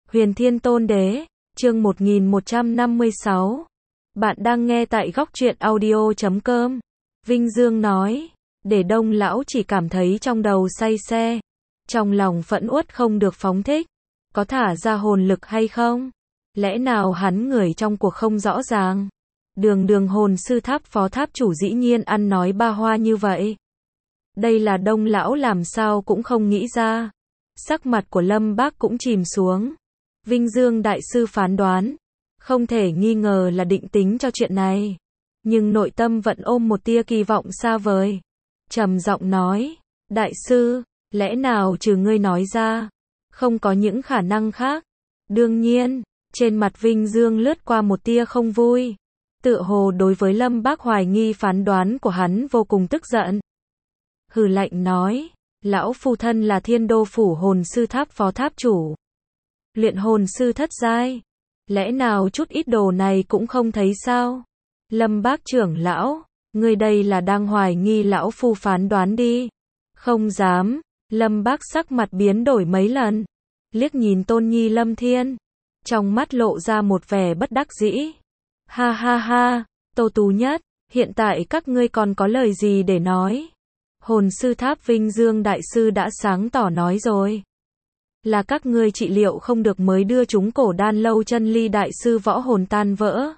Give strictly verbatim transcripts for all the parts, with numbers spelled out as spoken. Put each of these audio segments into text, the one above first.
Huyền Thiên Tôn Đế, chương một nghìn một trăm năm mươi sáu. Bạn đang nghe tại góc truyện audio chấm com. Vinh Dương nói, để Đông lão chỉ cảm thấy trong đầu say xe, trong lòng phẫn uất không được phóng thích, có thả ra hồn lực hay không? Lẽ nào hắn người trong cuộc không rõ ràng? Đường đường hồn sư tháp phó tháp chủ dĩ nhiên ăn nói ba hoa như vậy. Đây là Đông lão làm sao cũng không nghĩ ra. Sắc mặt của Lâm Bác cũng chìm xuống. Vinh Dương đại sư phán đoán, không thể nghi ngờ là định tính cho chuyện này. Nhưng nội tâm vẫn ôm một tia kỳ vọng xa vời. Trầm giọng nói, đại sư, lẽ nào trừ ngươi nói ra, không có những khả năng khác? Đương nhiên, trên mặt Vinh Dương lướt qua một tia không vui. Tựa hồ đối với Lâm Bác hoài nghi phán đoán của hắn vô cùng tức giận. Hừ lạnh nói, lão phu thân là Thiên Đô phủ hồn sư tháp phó tháp chủ. Luyện hồn sư thất giai, lẽ nào chút ít đồ này cũng không thấy sao? Lâm Bác trưởng lão, ngươi đây là đang hoài nghi lão phu phán đoán đi. Không dám. Lâm Bác sắc mặt biến đổi mấy lần, liếc nhìn Tôn Nhi Lâm Thiên, trong mắt lộ ra một vẻ bất đắc dĩ. Ha ha ha, Tô Tú Nhất, hiện tại các ngươi còn có lời gì để nói? Hồn sư tháp Vinh Dương đại sư đã sáng tỏ nói rồi. Là các ngươi trị liệu không được mới đưa chúng cổ đan lâu chân ly đại sư võ hồn tan vỡ.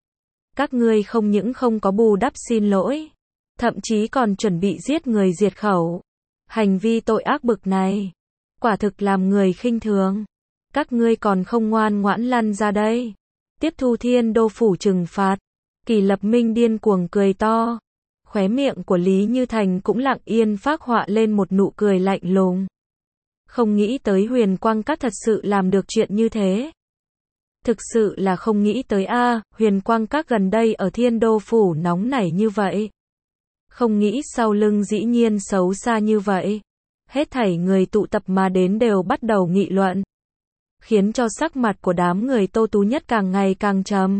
Các ngươi không những không có bù đắp xin lỗi, thậm chí còn chuẩn bị giết người diệt khẩu. Hành vi tội ác bực này, quả thực làm người khinh thường. Các ngươi còn không ngoan ngoãn lăn ra đây, tiếp thu Thiên Đô phủ trừng phạt. Kỳ Lập Minh điên cuồng cười to. Khóe miệng của Lý Như Thành cũng lặng yên phác họa lên một nụ cười lạnh lùng. Không nghĩ tới Huyền Quang Các thật sự làm được chuyện như thế. Thực sự là không nghĩ tới a, à, Huyền Quang Các gần đây ở Thiên Đô phủ nóng nảy như vậy. Không nghĩ sau lưng dĩ nhiên xấu xa như vậy. Hết thảy người tụ tập mà đến đều bắt đầu nghị luận, khiến cho sắc mặt của đám người Tô Tú Nhất càng ngày càng trầm,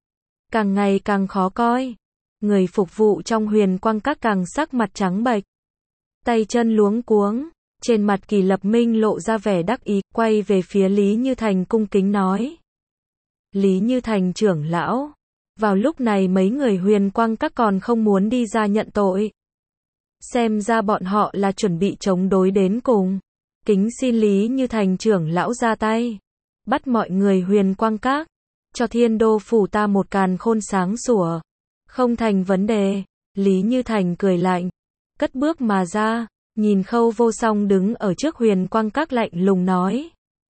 càng ngày càng khó coi. Người phục vụ trong Huyền Quang Các càng sắc mặt trắng bệch, tay chân luống cuống. Trên mặt Kỳ Lập Minh lộ ra vẻ đắc ý, quay về phía Lý Như Thành cung kính nói. Lý Như Thành trưởng lão. Vào lúc này mấy người Huyền Quang Các còn không muốn đi ra nhận tội. Xem ra bọn họ là chuẩn bị chống đối đến cùng. Kính xin Lý Như Thành trưởng lão ra tay, bắt mọi người Huyền Quang Các, cho Thiên Đô phủ ta một càn khôn sáng sủa. Không thành vấn đề. Lý Như Thành cười lạnh, cất bước mà ra, nhìn Khâu Vô Song đứng ở trước Huyền Quang Các lạnh lùng nói.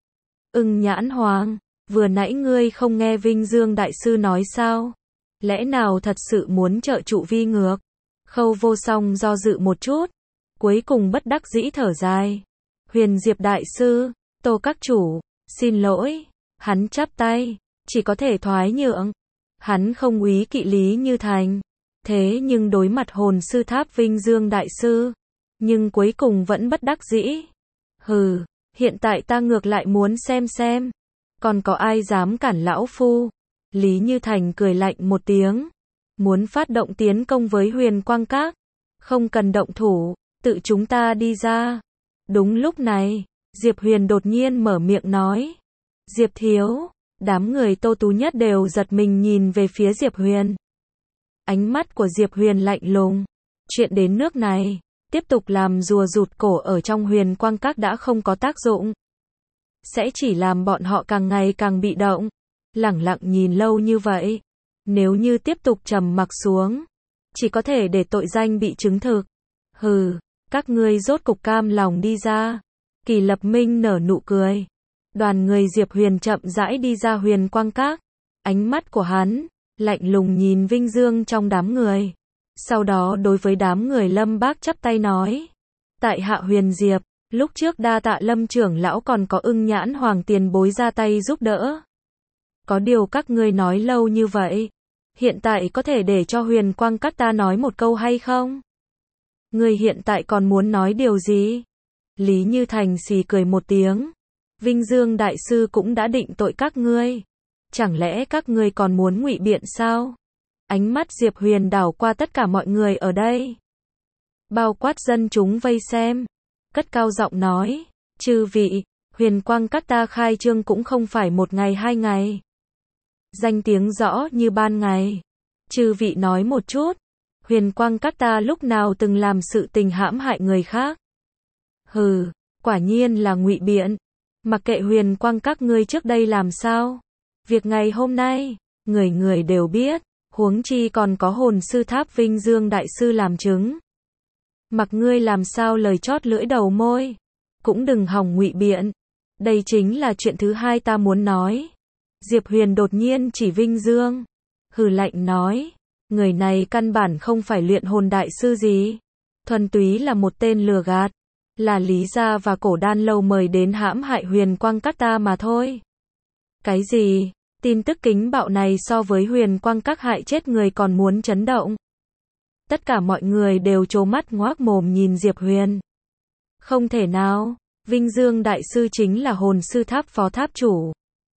Ưng Nhãn Hoàng, vừa nãy ngươi không nghe Vinh Dương đại sư nói sao? Lẽ nào thật sự muốn trợ trụ vi ngược? Khâu Vô Song do dự một chút, cuối cùng bất đắc dĩ thở dài. Huyền Diệp đại sư, Tô các chủ, xin lỗi. Hắn chắp tay, chỉ có thể thoái nhượng. Hắn không úy kỵ Lý Như Thành, thế nhưng đối mặt hồn sư tháp Vinh Dương đại sư, nhưng cuối cùng vẫn bất đắc dĩ. Hừ, hiện tại ta ngược lại muốn xem xem, còn có ai dám cản lão phu? Lý Như Thành cười lạnh một tiếng, muốn phát động tiến công với Huyền Quang Các. Không cần động thủ, tự chúng ta đi ra. Đúng lúc này, Diệp Huyền đột nhiên mở miệng nói. Diệp thiếu, đám người Tô Tú Nhất đều giật mình nhìn về phía Diệp Huyền. Ánh mắt của Diệp Huyền lạnh lùng. Chuyện đến nước này, tiếp tục làm rùa rụt cổ ở trong Huyền Quang Các đã không có tác dụng, sẽ chỉ làm bọn họ càng ngày càng bị động. Lẳng lặng nhìn lâu như vậy, nếu như tiếp tục trầm mặc xuống, chỉ có thể để tội danh bị chứng thực. Hừ, các ngươi rốt cục cam lòng đi ra. Kỳ Lập Minh nở nụ cười. Đoàn người Diệp Huyền chậm rãi đi ra Huyền Quang Các. Ánh mắt của hắn lạnh lùng nhìn Vinh Dương trong đám người. Sau đó đối với đám người Lâm Bác chắp tay nói. Tại hạ Huyền Diệp, lúc trước đa tạ Lâm trưởng lão còn có Ưng Nhãn Hoàng tiền bối ra tay giúp đỡ. Có điều các ngươi nói lâu như vậy, hiện tại có thể để cho Huyền Quang Các ta nói một câu hay không? Ngươi hiện tại còn muốn nói điều gì? Lý Như Thành xì cười một tiếng. Vinh Dương đại sư cũng đã định tội các ngươi, chẳng lẽ các ngươi còn muốn ngụy biện sao? Ánh mắt Diệp Huyền đảo qua tất cả mọi người ở đây, bao quát dân chúng vây xem, cất cao giọng nói. Chư vị, Huyền Quang Các ta khai trương cũng không phải một ngày hai ngày. Danh tiếng rõ như ban ngày. Chư vị nói một chút, Huyền Quang Các ta lúc nào từng làm sự tình hãm hại người khác? Hừ, quả nhiên là ngụy biện. Mặc kệ Huyền Quang Các ngươi trước đây làm sao, việc ngày hôm nay, người người đều biết, huống chi còn có hồn sư tháp Vinh Dương đại sư làm chứng. Mặc ngươi làm sao lời chót lưỡi đầu môi, cũng đừng hòng ngụy biện. Đây chính là chuyện thứ hai ta muốn nói. Diệp Huyền đột nhiên chỉ Vinh Dương, hừ lạnh nói, người này căn bản không phải luyện hồn đại sư gì, thuần túy là một tên lừa gạt, là Lý gia và Cổ Đan lâu mời đến hãm hại Huyền Quang Các ta mà thôi. Cái gì? Tin tức kính bạo này so với Huyền Quang Các hại chết người còn muốn chấn động. Tất cả mọi người đều trố mắt ngoác mồm nhìn Diệp Huyền. Không thể nào, Vinh Dương đại sư chính là hồn sư tháp phó tháp chủ,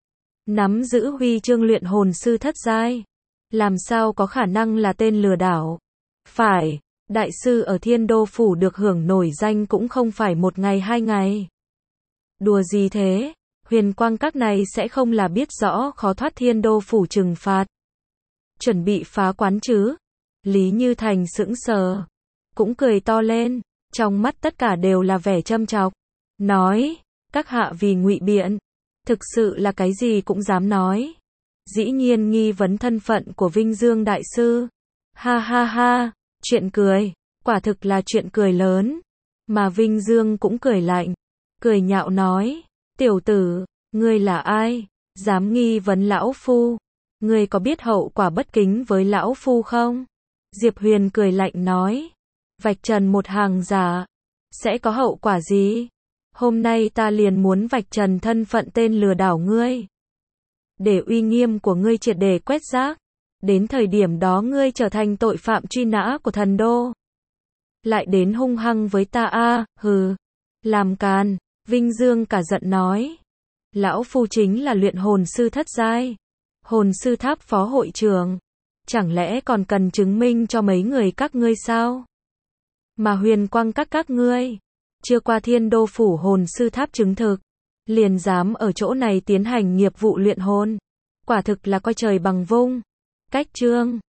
nắm giữ huy chương luyện hồn sư thất giai, làm sao có khả năng là tên lừa đảo? Phải, đại sư ở Thiên Đô phủ được hưởng nổi danh cũng không phải một ngày hai ngày. Đùa gì thế? Huyền Quang Các này sẽ không là biết rõ khó thoát Thiên Đô phủ trừng phạt, chuẩn bị phá quán chứ? Lý Như Thành sững sờ, cũng cười to lên, trong mắt tất cả đều là vẻ châm chọc, nói, các hạ vì ngụy biện, thực sự là cái gì cũng dám nói. Dĩ nhiên nghi vấn thân phận của Vinh Dương đại sư. Ha ha ha, chuyện cười, quả thực là chuyện cười lớn. Mà Vinh Dương cũng cười lạnh, cười nhạo nói, tiểu tử, ngươi là ai, dám nghi vấn lão phu, ngươi có biết hậu quả bất kính với lão phu không? Diệp Huyền cười lạnh nói, vạch trần một hàng giả, sẽ có hậu quả gì? Hôm nay ta liền muốn vạch trần thân phận tên lừa đảo ngươi, để uy nghiêm của ngươi triệt để quét rác, đến thời điểm đó ngươi trở thành tội phạm truy nã của thần đô. Lại đến hung hăng với ta a, à, hừ, làm càn. Vinh Dương cả giận nói, lão phu chính là luyện hồn sư thất giai, hồn sư tháp phó hội trưởng, chẳng lẽ còn cần chứng minh cho mấy người các ngươi sao? Mà Huyền Quang Các các ngươi, chưa qua Thiên Đô phủ hồn sư tháp chứng thực, liền dám ở chỗ này tiến hành nghiệp vụ luyện hồn, quả thực là coi trời bằng vung. Cách chương